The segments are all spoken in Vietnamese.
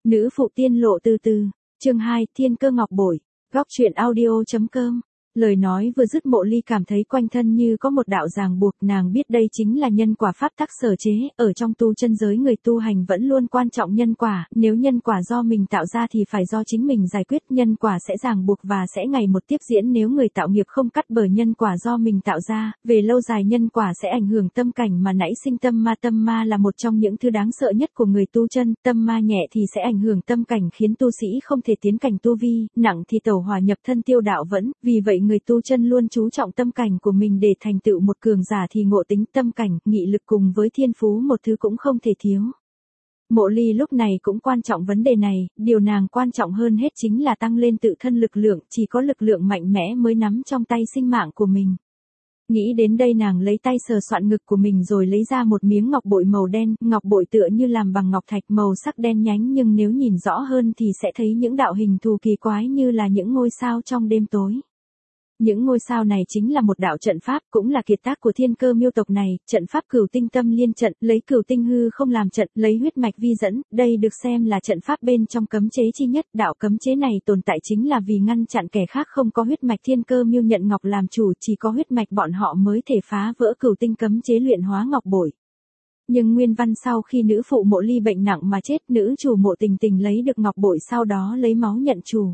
Nữ phụ tiên lộ từ từ. Chương 2, Thiên cơ ngọc bội. Góc truyện audio.com. Lời nói vừa dứt, Mộ Ly cảm thấy quanh thân như có một đạo ràng buộc, nàng biết đây chính là nhân quả pháp tắc sở chế, ở trong tu chân giới người tu hành vẫn luôn quan trọng nhân quả, nếu nhân quả do mình tạo ra thì phải do chính mình giải quyết, nhân quả sẽ ràng buộc và sẽ ngày một tiếp diễn nếu người tạo nghiệp không cắt bởi nhân quả do mình tạo ra, về lâu dài nhân quả sẽ ảnh hưởng tâm cảnh mà nảy sinh tâm ma là một trong những thứ đáng sợ nhất của người tu chân, tâm ma nhẹ thì sẽ ảnh hưởng tâm cảnh khiến tu sĩ không thể tiến cảnh tu vi, nặng thì tẩu hỏa nhập thân tiêu đạo vẫn, vì vậy người tu chân luôn chú trọng tâm cảnh của mình để thành tựu một cường giả thì ngộ tính, tâm cảnh, nghị lực cùng với thiên phú một thứ cũng không thể thiếu. Mộ Ly lúc này cũng quan trọng vấn đề này, điều nàng quan trọng hơn hết chính là tăng lên tự thân lực lượng, chỉ có lực lượng mạnh mẽ mới nắm trong tay sinh mạng của mình. Nghĩ đến đây nàng lấy tay sờ soạn ngực của mình rồi lấy ra một miếng ngọc bội màu đen, ngọc bội tựa như làm bằng ngọc thạch màu sắc đen nhánh nhưng nếu nhìn rõ hơn thì sẽ thấy những đạo hình thù kỳ quái như là những ngôi sao trong đêm tối. Những ngôi sao này chính là một đạo trận pháp, cũng là kiệt tác của thiên cơ miêu tộc này, trận pháp cửu tinh tâm liên trận, lấy cửu tinh hư không làm trận, lấy huyết mạch vi dẫn, đây được xem là trận pháp bên trong cấm chế chi nhất, đạo cấm chế này tồn tại chính là vì ngăn chặn kẻ khác không có huyết mạch thiên cơ miêu nhận ngọc làm chủ, chỉ có huyết mạch bọn họ mới thể phá vỡ cửu tinh cấm chế luyện hóa ngọc bội. Nhưng nguyên văn sau khi nữ phụ Mộ Ly bệnh nặng mà chết, nữ chủ Mộ Tình Tình lấy được ngọc bội sau đó lấy máu nhận chủ.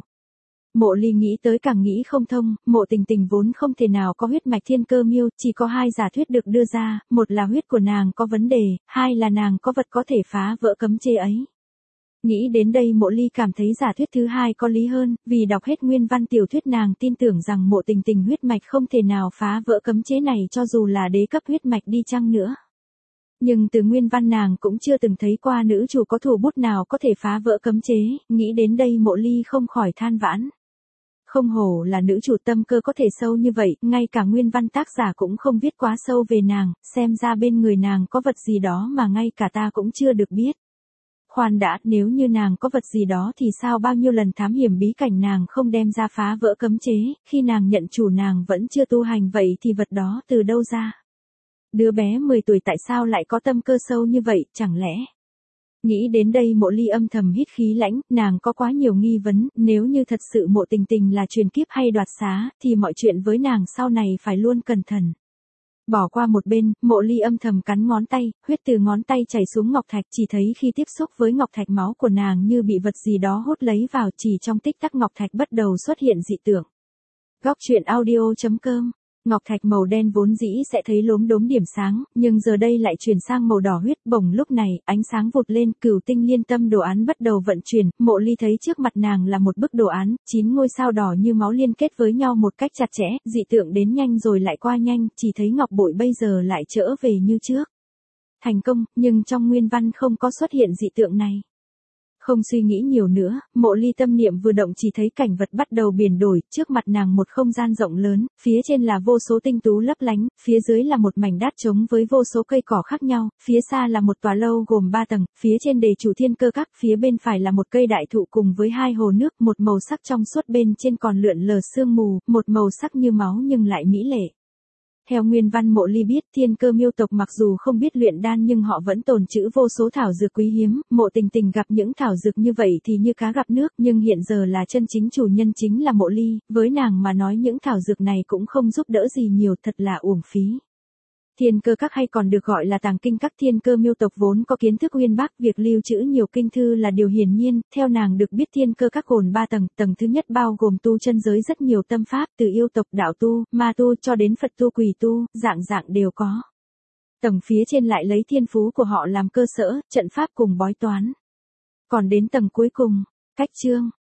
Mộ Ly nghĩ tới càng nghĩ không thông, Mộ Tình Tình vốn không thể nào có huyết mạch thiên cơ miêu, chỉ có hai giả thuyết được đưa ra, một là huyết của nàng có vấn đề, hai là nàng có vật có thể phá vỡ cấm chế ấy. Nghĩ đến đây Mộ Ly cảm thấy giả thuyết thứ hai có lý hơn, vì đọc hết nguyên văn tiểu thuyết nàng tin tưởng rằng Mộ Tình Tình huyết mạch không thể nào phá vỡ cấm chế này cho dù là đế cấp huyết mạch đi chăng nữa. Nhưng từ nguyên văn nàng cũng chưa từng thấy qua nữ chủ có thủ bút nào có thể phá vỡ cấm chế, nghĩ đến đây Mộ Ly không khỏi than vãn. Không hổ là nữ chủ tâm cơ có thể sâu như vậy, ngay cả nguyên văn tác giả cũng không viết quá sâu về nàng, xem ra bên người nàng có vật gì đó mà ngay cả ta cũng chưa được biết. Khoan đã, nếu như nàng có vật gì đó thì sao bao nhiêu lần thám hiểm bí cảnh nàng không đem ra phá vỡ cấm chế, khi nàng nhận chủ nàng vẫn chưa tu hành vậy thì vật đó từ đâu ra? Đứa bé 10 tuổi tại sao lại có tâm cơ sâu như vậy, chẳng lẽ? Nghĩ đến đây Mộ Ly âm thầm hít khí lãnh, nàng có quá nhiều nghi vấn, nếu như thật sự Mộ Tình Tình là truyền kiếp hay đoạt xá, thì mọi chuyện với nàng sau này phải luôn cẩn thận. Bỏ qua một bên, Mộ Ly âm thầm cắn ngón tay, huyết từ ngón tay chảy xuống ngọc thạch, chỉ thấy khi tiếp xúc với ngọc thạch máu của nàng như bị vật gì đó hút lấy vào, chỉ trong tích tắc ngọc thạch bắt đầu xuất hiện dị tượng. Góc truyện audio.com. Ngọc thạch màu đen vốn dĩ sẽ thấy lốm đốm điểm sáng, nhưng giờ đây lại chuyển sang màu đỏ huyết, bỗng lúc này, ánh sáng vụt lên, cửu tinh liên tâm đồ án bắt đầu vận chuyển, Mộ Ly thấy trước mặt nàng là một bức đồ án, 9 ngôi sao đỏ như máu liên kết với nhau một cách chặt chẽ, dị tượng đến nhanh rồi lại qua nhanh, chỉ thấy ngọc bội bây giờ lại trở về như trước. Thành công, nhưng trong nguyên văn không có xuất hiện dị tượng này. Không suy nghĩ nhiều nữa, Mộ Ly tâm niệm vừa động chỉ thấy cảnh vật bắt đầu biến đổi, trước mặt nàng một không gian rộng lớn, phía trên là vô số tinh tú lấp lánh, phía dưới là một mảnh đát trống với vô số cây cỏ khác nhau, phía xa là một tòa lâu gồm 3 tầng, phía trên đề chủ thiên cơ các, phía bên phải là một cây đại thụ cùng với 2 hồ nước, một màu sắc trong suốt bên trên còn lượn lờ sương mù, một màu sắc như máu nhưng lại mỹ lệ. Theo nguyên văn Mộ Ly biết thiên cơ miêu tộc mặc dù không biết luyện đan nhưng họ vẫn tồn trữ vô số thảo dược quý hiếm, Mộ Tình Tình gặp những thảo dược như vậy thì như cá gặp nước, nhưng hiện giờ là chân chính chủ nhân chính là Mộ Ly, với nàng mà nói những thảo dược này cũng không giúp đỡ gì nhiều, thật là uổng phí. Thiên cơ các hay còn được gọi là tàng kinh các, thiên cơ miêu tộc vốn có kiến thức uyên bác, việc lưu trữ nhiều kinh thư là điều hiển nhiên, theo nàng được biết thiên cơ các gồm 3 tầng, tầng thứ nhất bao gồm tu chân giới rất nhiều tâm pháp, từ yêu tộc, đạo tu, ma tu cho đến Phật tu, quỷ tu, dạng dạng đều có. Tầng phía trên lại lấy thiên phú của họ làm cơ sở, trận pháp cùng bói toán. Còn đến tầng cuối cùng, cách chương.